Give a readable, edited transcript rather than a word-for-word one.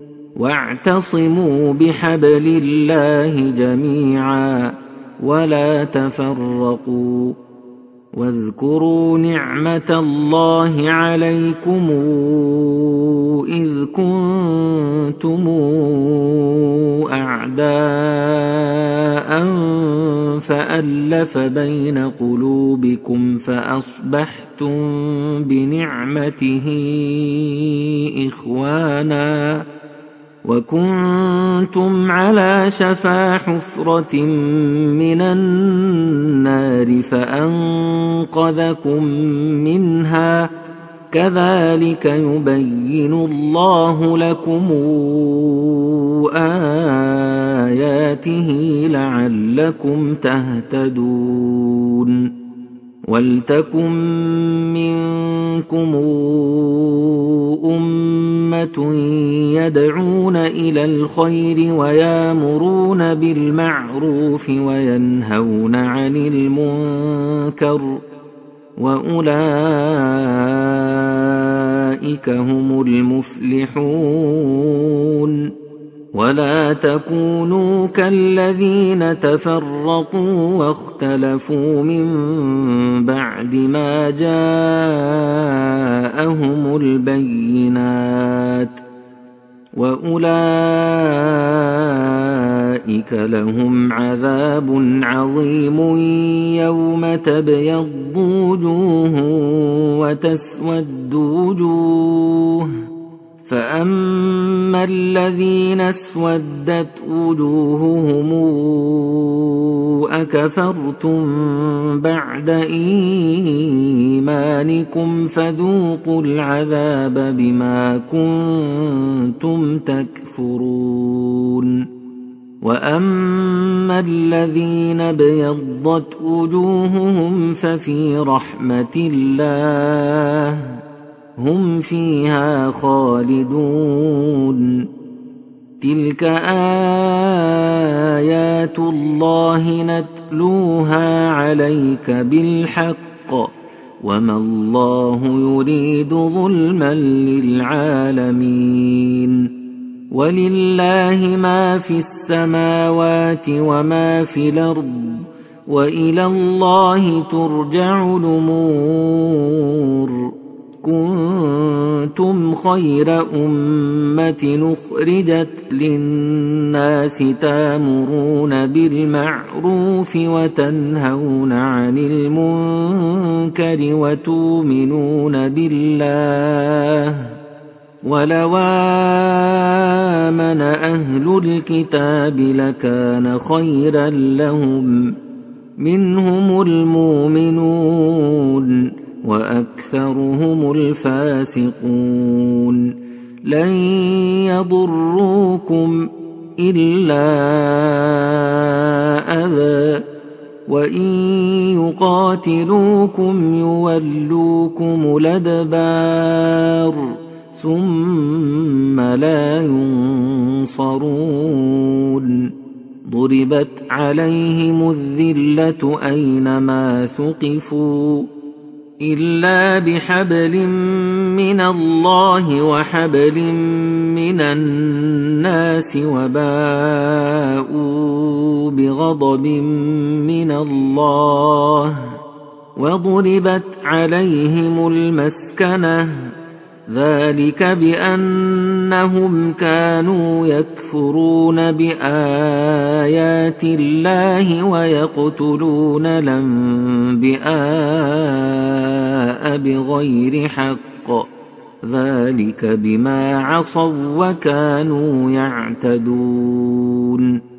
واعتصموا بحبل الله جميعا ولا تفرقوا واذكروا نعمة الله عليكم إذ كنتم أعداء فألف بين قلوبكم فأصبحتم بنعمته إخوانا وكنتم على شفا حفرة من النار فأنقذكم منها كذلك يبين الله لكم آياته لعلكم تهتدون ولتكن منكم أمة يدعون إلى الخير ويامرون بالمعروف وينهون عن المنكر وأولئك هم المفلحون ولا تكونوا كالذين تفرقوا واختلفوا من بعد ما جاءهم البينات وأولئك لهم عذاب عظيم يوم تبيض وجوه وتسود وجوه فأما الذين اسودت وجوههم أكفرتم بعد إيمانكم فذوقوا العذاب بما كنتم تكفرون وأما الذين ابيضت وجوههم ففي رحمة الله هم فيها خالدون تلك آيات الله نتلوها عليك بالحق وما الله يريد ظلما للعالمين ولله ما في السماوات وما في الأرض وإلى الله ترجع الأمور كنتم خير أمة أخرجت للناس تأمرون بالمعروف وتنهون عن المنكر وتؤمنون بالله ولو آمن أهل الكتاب لكان خيرا لهم منهم المؤمنون وأكثرهم الفاسقون لن يضروكم إلا أذى وإن يقاتلوكم يولوكم الأدبار ثم لا ينصرون ضربت عليهم الذلة أينما ثقفوا إلا بحبل من الله وحبل من الناس وباءوا بغضب من الله وضربت عليهم المسكنة ذلك بأنهم كانوا يكفرون بآيات الله ويقتلون الأنبياء بغير حق ذلك بما عصوا وكانوا يعتدون